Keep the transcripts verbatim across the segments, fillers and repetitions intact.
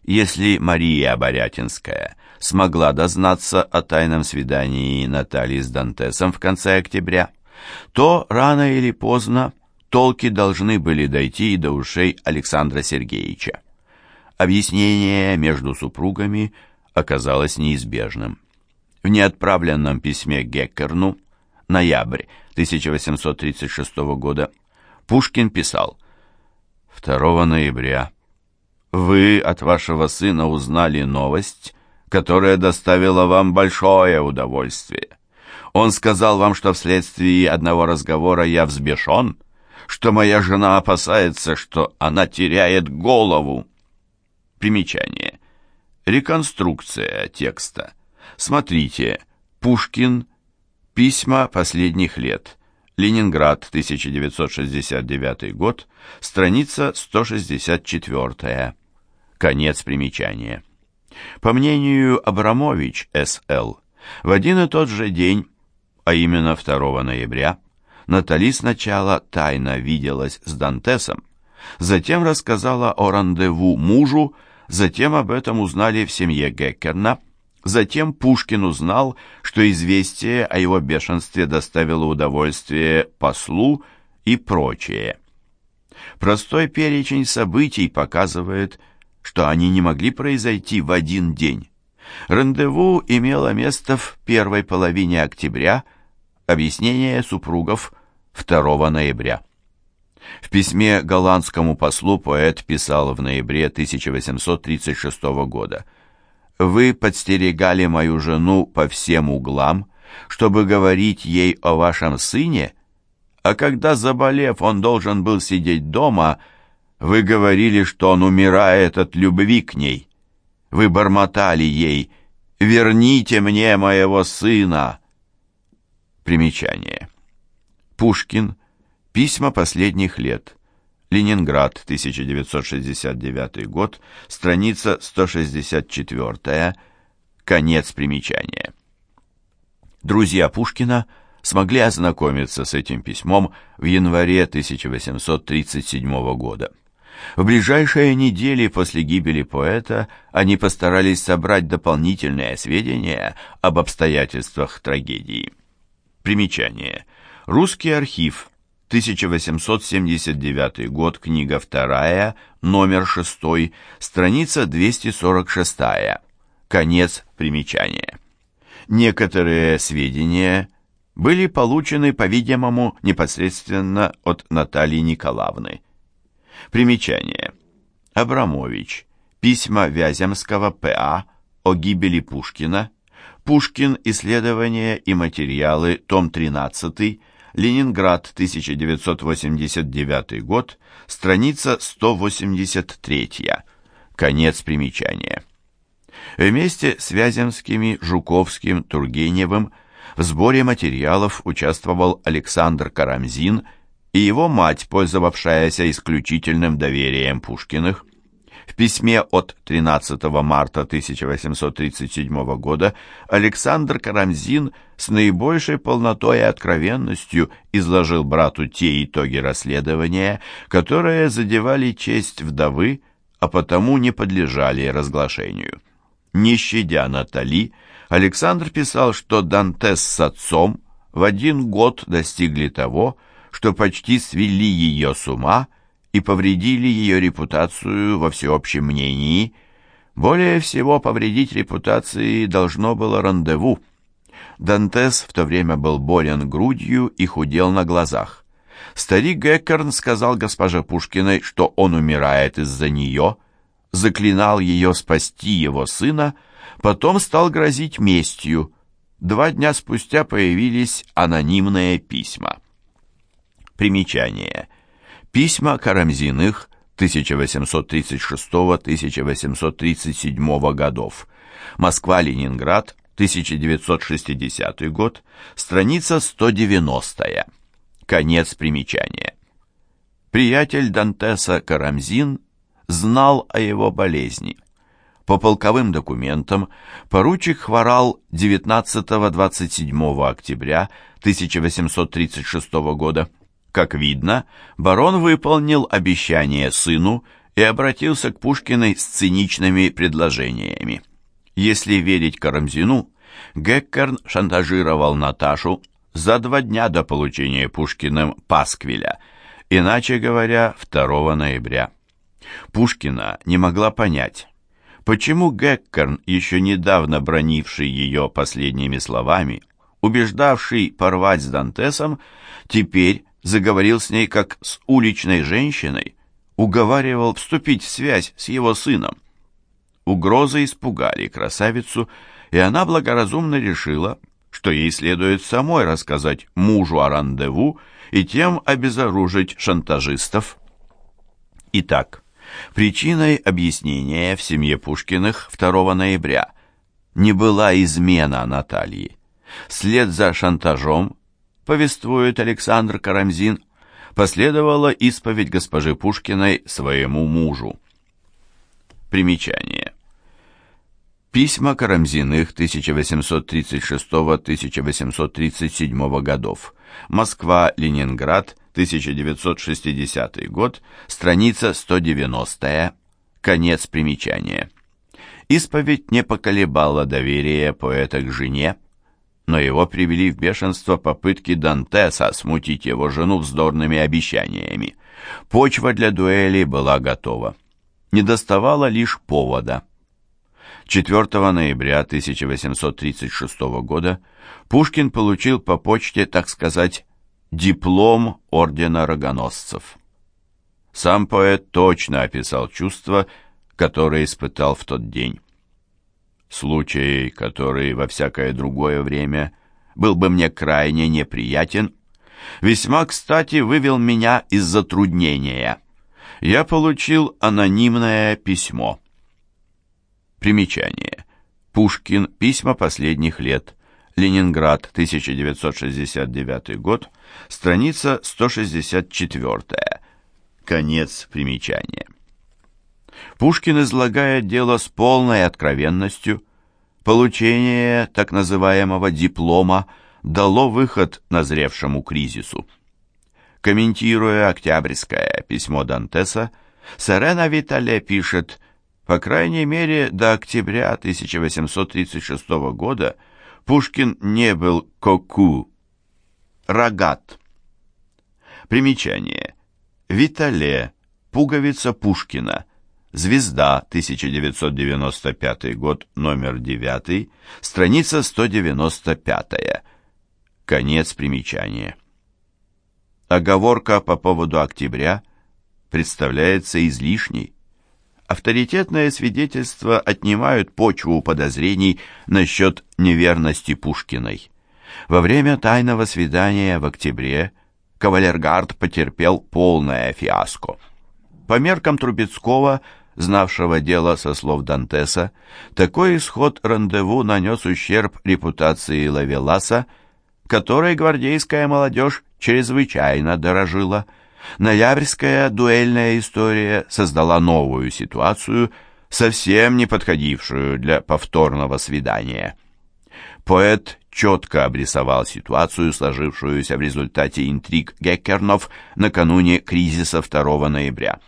Если Мария Борятинская смогла дознаться о тайном свидании Натальи с Дантесом в конце октября, то рано или поздно толки должны были дойти и до ушей Александра Сергеевича. Объяснение между супругами оказалось неизбежным. В неотправленном письме Геккерну, ноябрь тысяча восемьсот тридцать шестого года, Пушкин писал: второго ноября вы от вашего сына узнали новость, которая доставила вам большое удовольствие. Он сказал вам, что вследствие одного разговора я взбешен, что моя жена опасается, что она теряет голову. Примечание. Реконструкция текста. Смотрите. Пушкин. Письма последних лет. Ленинград, тысяча девятьсот шестьдесят девятый год. Страница сто шестьдесят четыре. Конец примечания. По мнению Абрамович эс эл, в один и тот же день, а именно второго ноября, Натали сначала тайно виделась с Дантесом, затем рассказала о рандеву мужу, затем об этом узнали в семье Геккерна, затем Пушкин узнал, что известие о его бешенстве доставило удовольствие послу и прочее. Простой перечень событий показывает, что они не могли произойти в один день. Рандеву имело место в первой половине октября, объяснение супругов второго ноября. В письме голландскому послу поэт писал в ноябре тысяча восемьсот тридцать шестого года: «Вы подстерегали мою жену по всем углам, чтобы говорить ей о вашем сыне, а когда, заболев, он должен был сидеть дома, вы говорили, что он умирает от любви к ней. Вы бормотали ей: «Верните мне моего сына». Примечание. Пушкин. Письма последних лет. Ленинград, тысяча девятьсот шестьдесят девятый год, страница сто шестьдесят четыре. Конец примечания. Друзья Пушкина смогли ознакомиться с этим письмом в январе тысяча восемьсот тридцать седьмого года. В ближайшие недели после гибели поэта они постарались собрать дополнительные сведения об обстоятельствах трагедии. Примечание. Русский архив, тысяча восемьсот семьдесят девятый год, книга вторая, номер шестой, страница двести сорок шесть. Конец примечания. Некоторые сведения были получены, по-видимому, непосредственно от Натальи Николаевны. Примечание. Абрамович. Письма Вяземского П А о гибели Пушкина. Пушкин. Исследования и материалы. Том тринадцатый. Ленинград, тысяча девятьсот восемьдесят девятый год. Страница сто восемьдесят три. Конец примечания. Вместе с Вяземскими, Жуковским, Тургеневым в сборе материалов участвовал Александр Карамзин и его мать, пользовавшаяся исключительным доверием Пушкиных. В письме от тринадцатого марта тысяча восемьсот тридцать седьмого года Александр Карамзин с наибольшей полнотой и откровенностью изложил брату те итоги расследования, которые задевали честь вдовы, а потому не подлежали разглашению. Не щадя Натали, Александр писал, что Дантес с отцом в один год достигли того, что почти свели ее с ума и повредили ее репутацию во всеобщем мнении. Более всего повредить репутации должно было рандеву. Дантес в то время был болен грудью и худел на глазах. Старик Геккерн сказал госпоже Пушкиной, что он умирает из-за нее, заклинал ее спасти его сына, потом стал грозить местью. Два дня спустя появились анонимные письма. Примечание. Письма Карамзиных тысяча восемьсот тридцать шестого — тысяча восемьсот тридцать седьмого годов. Москва-Ленинград, тысяча девятьсот шестидесятый год, страница сто девяностая. Конец примечания. Приятель Дантеса Карамзин знал о его болезни. По полковым документам поручик хворал девятнадцатого-двадцать седьмого октября тысяча восемьсот тридцать шестого года. Как видно, барон выполнил обещание сыну и обратился к Пушкиной с циничными предложениями. Если верить Карамзину, Геккерн шантажировал Наташу за два дня до получения Пушкиным пасквиля, иначе говоря, второго ноября. Пушкина не могла понять, почему Геккерн, еще недавно бранивший ее последними словами, убеждавший порвать с Дантесом, теперь заговорил с ней как с уличной женщиной, уговаривал вступить в связь с его сыном. Угрозы испугали красавицу, и она благоразумно решила, что ей следует самой рассказать мужу о рандеву и тем обезоружить шантажистов. Итак, причиной объяснения в семье Пушкиных второго ноября не была измена Натальи. Вслед за шантажом, повествует Александр Карамзин, последовала исповедь госпожи Пушкиной своему мужу. Примечание. Письма Карамзиных тысяча восемьсот тридцать шестого — тысяча восемьсот тридцать седьмого годов. Москва-Ленинград, тысяча девятьсот шестидесятый год, страница сто девяностая, конец примечания. Исповедь не поколебала доверие поэта к жене, но его привели в бешенство попытки Дантеса смутить его жену вздорными обещаниями. Почва для дуэли была готова. Недоставало лишь повода. четвёртого ноября тысяча восемьсот тридцать шестого года Пушкин получил по почте, так сказать, диплом ордена Рогоносцев. Сам поэт точно описал чувства, которые испытал в тот день. Случай, который во всякое другое время был бы мне крайне неприятен, весьма кстати вывел меня из затруднения. Я получил анонимное письмо. Примечание. Пушкин. Письма последних лет. Ленинград, тысяча девятьсот шестьдесят девятый год. Страница сто шестьдесят четвёртая. Конец примечания. Пушкин излагает дело с полной откровенностью. Получение так называемого диплома дало выход назревшему кризису. Комментируя октябрьское письмо Дантеса, Серена Витале пишет: по крайней мере, до октября тысяча восемьсот тридцать шестого года Пушкин не был коку, рогат. Примечание. Витале, пуговица Пушкина. Звезда, тысяча девятьсот девяносто пятый год, номер девятый, страница сто девяносто пятая. Конец примечания. Оговорка по поводу октября представляется излишней. Авторитетные свидетельства отнимают почву у подозрений насчет неверности Пушкиной. Во время тайного свидания в октябре кавалергард потерпел полное фиаско. По меркам Трубецкого, знавшего дело со слов Дантеса, такой исход рандеву нанес ущерб репутации Лавеласа, которой гвардейская молодежь чрезвычайно дорожила. Ноябрьская дуэльная история создала новую ситуацию, совсем не подходившую для повторного свидания. Поэт четко обрисовал ситуацию, сложившуюся в результате интриг Геккернов накануне кризиса второго ноября.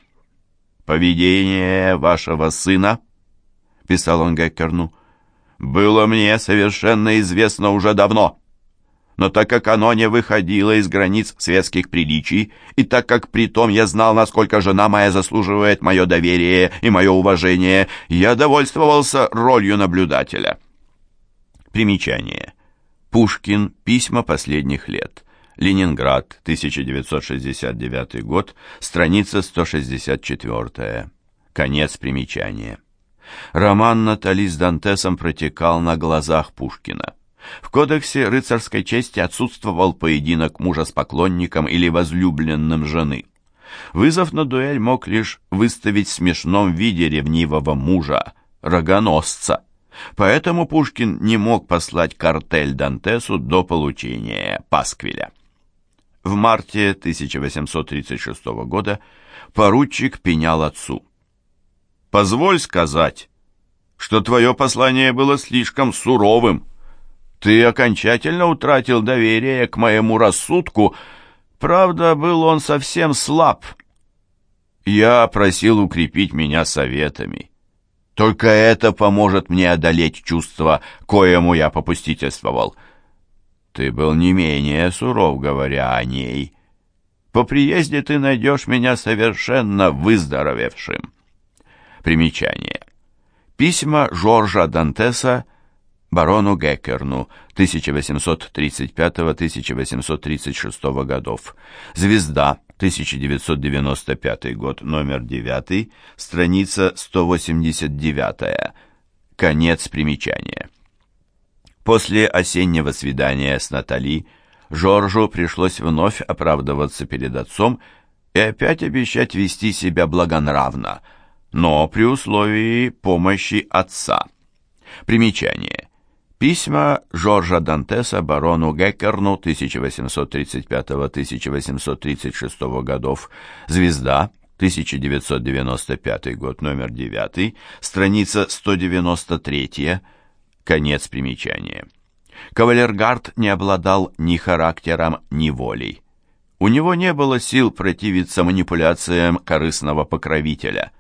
«Поведение вашего сына, — писал он Геккерну, — было мне совершенно известно уже давно. Но так как оно не выходило из границ светских приличий, и так как притом я знал, насколько жена моя заслуживает мое доверие и мое уважение, я довольствовался ролью наблюдателя». Примечание. Пушкин. Письма последних лет. Ленинград, тысяча девятьсот шестьдесят девятый год, страница сто шестьдесят четвёртая. Конец примечания. Роман Натали с Дантесом протекал на глазах Пушкина. В кодексе рыцарской чести отсутствовал поединок мужа с поклонником или возлюбленным жены. Вызов на дуэль мог лишь выставить в смешном виде ревнивого мужа, рогоносца. Поэтому Пушкин не мог послать картель Дантесу до получения пасквиля. В марте тысяча восемьсот тридцать шестого года поручик пенял отцу: «Позволь сказать, что твое послание было слишком суровым. Ты окончательно утратил доверие к моему рассудку. Правда, был он совсем слаб». Я просил укрепить меня советами. Только это поможет мне одолеть чувство, коему я попустительствовал. Ты был не менее суров, говоря о ней. По приезде ты найдешь меня совершенно выздоровевшим. Примечание. Письма Жоржа Дантеса барону Геккерну тысяча восемьсот тридцать пятого — тысяча восемьсот тридцать шестого годов. Звезда, тысяча девятьсот девяносто пятый год, номер девять, страница сто восемьдесят девять. Конец примечания. После осеннего свидания с Натали Жоржу пришлось вновь оправдываться перед отцом и опять обещать вести себя благонравно, но при условии помощи отца. Примечание. Письма Жоржа Дантеса барону Геккерну тысяча восемьсот тридцать пятого — тысяча восемьсот тридцать шестого годов. Звезда, тысяча девятьсот девяносто пятый год, номер девять, страница сто девяносто три. Конец примечания. Кавалергард не обладал ни характером, ни волей. У него не было сил противиться манипуляциям корыстного покровителя.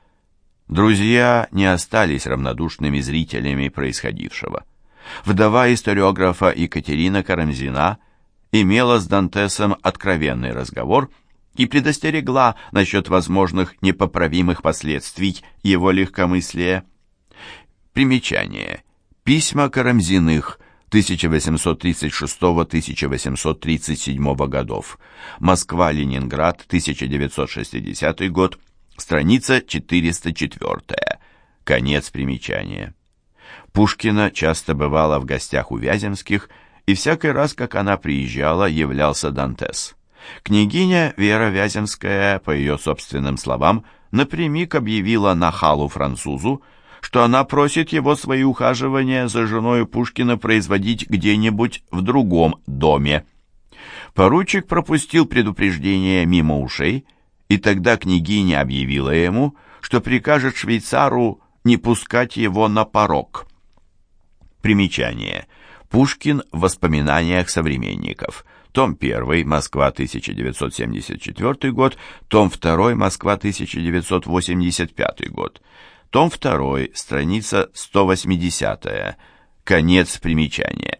Друзья не остались равнодушными зрителями происходившего. Вдова историографа Екатерина Карамзина имела с Дантесом откровенный разговор и предостерегла насчет возможных непоправимых последствий его легкомыслия. Примечание. Письма Карамзиных тысяча восемьсот тридцать шестого — тысяча восемьсот тридцать седьмого годов. Москва-Ленинград, тысяча девятьсот шестидесятый год, страница четыреста четыре. Конец примечания. Пушкина часто бывала в гостях у Вяземских, и всякий раз, как она приезжала, являлся Дантес. Княгиня Вера Вяземская, по ее собственным словам, напрямик объявила нахалу-французу, что она просит его свои ухаживания за женой Пушкина производить где-нибудь в другом доме. Поручик пропустил предупреждение мимо ушей, и тогда княгиня объявила ему, что прикажет швейцару не пускать его на порог. Примечание. Пушкин в воспоминаниях современников. Том один, Москва, тысяча девятьсот семьдесят четвёртый год, том два, Москва, тысяча девятьсот восемьдесят пятый год. Том два, страница сто восьмидесятая. Конец примечания.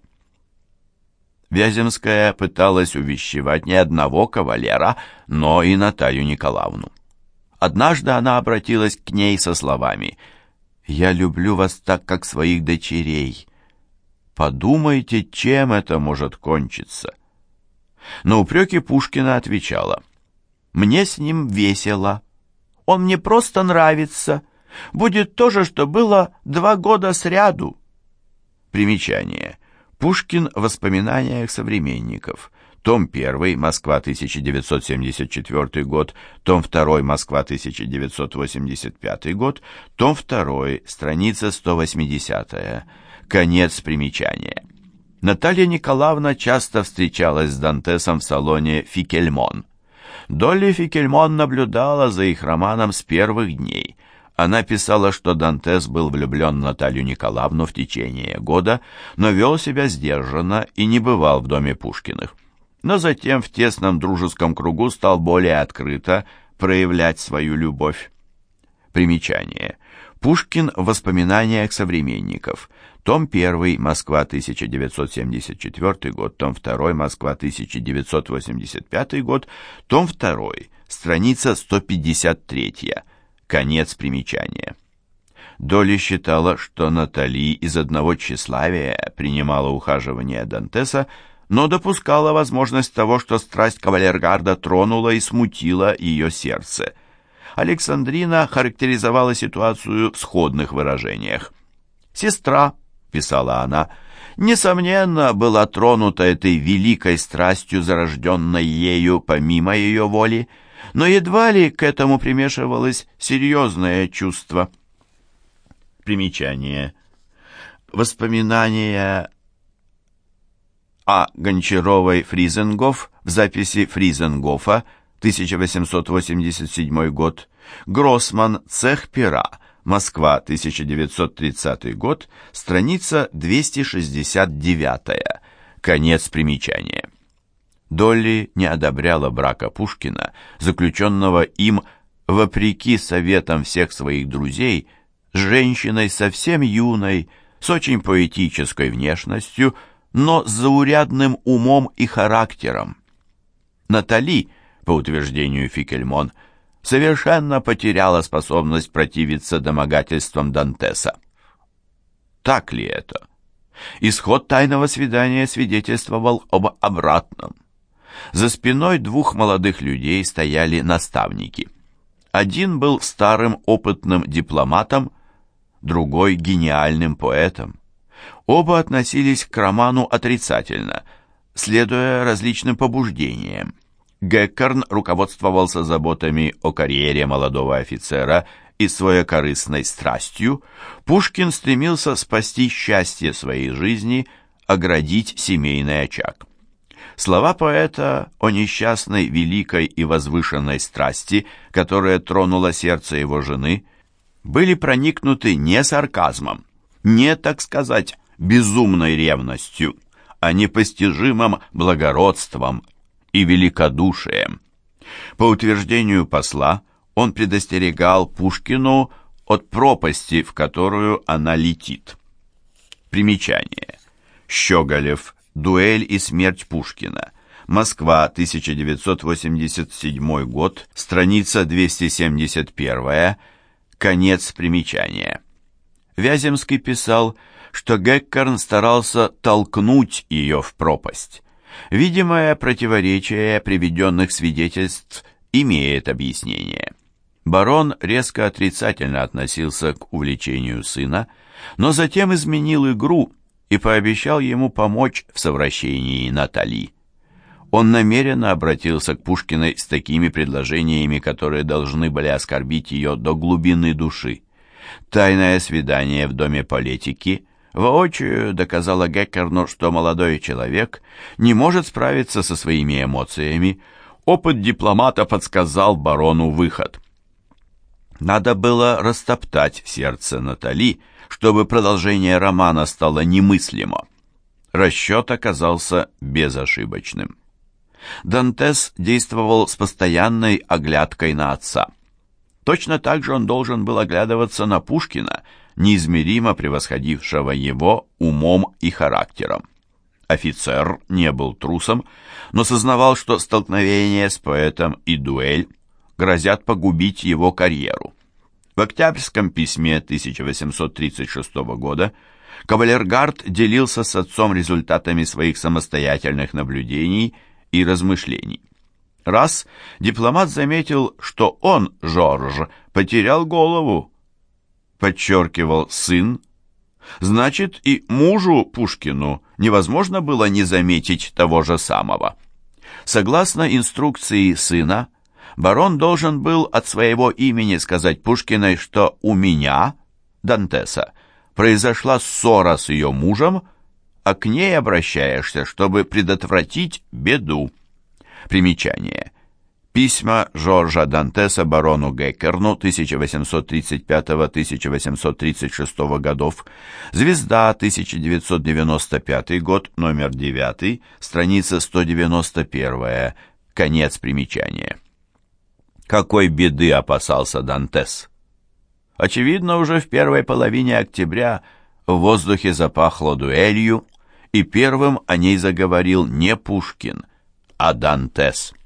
Вяземская пыталась увещевать не одного кавалера, но и Наталью Николаевну. Однажды она обратилась к ней со словами: «Я люблю вас так, как своих дочерей. Подумайте, чем это может кончиться». На упреки Пушкина отвечала: «Мне с ним весело. Он мне просто нравится. Будет то же, что было два года сряду». Примечание. Пушкин в воспоминаниях современников. Том один, Москва, тысяча девятьсот семьдесят четвёртый год, том два, Москва, тысяча девятьсот восемьдесят пятый год, том два, страница сто восьмидесятая. Конец примечания. Наталья Николаевна часто встречалась с Дантесом в салоне «Фикельмон». Долли Фикельмон наблюдала за их романом с первых дней. Она писала, что Дантес был влюблен в Наталью Николаевну в течение года, но вел себя сдержанно и не бывал в доме Пушкиных. Но затем в тесном дружеском кругу стал более открыто проявлять свою любовь. Примечание. Пушкин в воспоминаниях современников. Том один, Москва, тысяча девятьсот семьдесят четвёртый год, том два, Москва, тысяча девятьсот восемьдесят пятый год, том два, страница сто пятьдесят три. Конец примечания. Долли считала, что Натали из одного тщеславия принимала ухаживание Дантеса, но допускала возможность того, что страсть кавалергарда тронула и смутила ее сердце. Александрина характеризовала ситуацию в сходных выражениях. «Сестра», — писала она, — «несомненно, была тронута этой великой страстью, зарожденной ею помимо ее воли, но едва ли к этому примешивалось серьезное чувство». Примечание. Воспоминания о Гончаровой-Фризенгоф в записи Фризенгофа, тысяча восемьсот восемьдесят седьмой год. Гроссман, цех пера, Москва, тысяча девятьсот тридцатый год, страница двести шестьдесят девять. Конец примечания. Долли не одобряла брака Пушкина, заключенного им вопреки советам всех своих друзей, с женщиной совсем юной, с очень поэтической внешностью, но с заурядным умом и характером. Натали, по утверждению Фикельмон, совершенно потеряла способность противиться домогательствам Дантеса. Так ли это? Исход тайного свидания свидетельствовал об обратном. За спиной двух молодых людей стояли наставники. Один был старым опытным дипломатом, другой — гениальным поэтом. Оба относились к роману отрицательно, следуя различным побуждениям. Геккерн руководствовался заботами о карьере молодого офицера и своекорыстной страстью. Пушкин стремился спасти счастье своей жизни, оградить семейный очаг. Слова поэта о несчастной, великой и возвышенной страсти, которая тронула сердце его жены, были проникнуты не сарказмом, не, так сказать, безумной ревностью, а непостижимым благородством и великодушием. По утверждению посла, он предостерегал Пушкину от пропасти, в которую она летит. Примечание. Щеголев. Дуэль и смерть Пушкина. Москва, тысяча девятьсот восемьдесят седьмой год, страница двести семьдесят один, конец примечания. Вяземский писал, что Геккерн старался толкнуть ее в пропасть. Видимое противоречие приведенных свидетельств имеет объяснение. Барон резко отрицательно относился к увлечению сына, но затем изменил игру и пообещал ему помочь в совращении Натали. Он намеренно обратился к Пушкиной с такими предложениями, которые должны были оскорбить ее до глубины души. Тайное свидание в доме политики воочию доказало Геккерну, что молодой человек не может справиться со своими эмоциями. Опыт дипломата подсказал барону выход. Надо было растоптать сердце Натали, чтобы продолжение романа стало немыслимо. Расчет оказался безошибочным. Дантес действовал с постоянной оглядкой на отца. Точно так же он должен был оглядываться на Пушкина, неизмеримо превосходившего его умом и характером. Офицер не был трусом, но сознавал, что столкновение с поэтом и дуэль грозят погубить его карьеру. В Октябрьском письме тысяча восемьсот тридцать шестого года Кавалергард делился с отцом результатами своих самостоятельных наблюдений и размышлений. Раз дипломат заметил, что он, Жорж, потерял голову, подчеркивал сын, значит, и мужу Пушкину невозможно было не заметить того же самого. Согласно инструкции сына, барон должен был от своего имени сказать Пушкиной, что у меня, Дантеса, произошла ссора с ее мужем, а к ней обращаешься, чтобы предотвратить беду. Примечание. Письма Жоржа Дантеса барону Геккерну тысяча восемьсот тридцать пятого — тысяча восемьсот тридцать шестого годов, Звезда, тысяча девятьсот девяносто пятый год, номер девять, страница сто девяносто один, конец примечания. Какой беды опасался Дантес? Очевидно, уже в первой половине октября в воздухе запахло дуэлью, и первым о ней заговорил не Пушкин, а Дантес.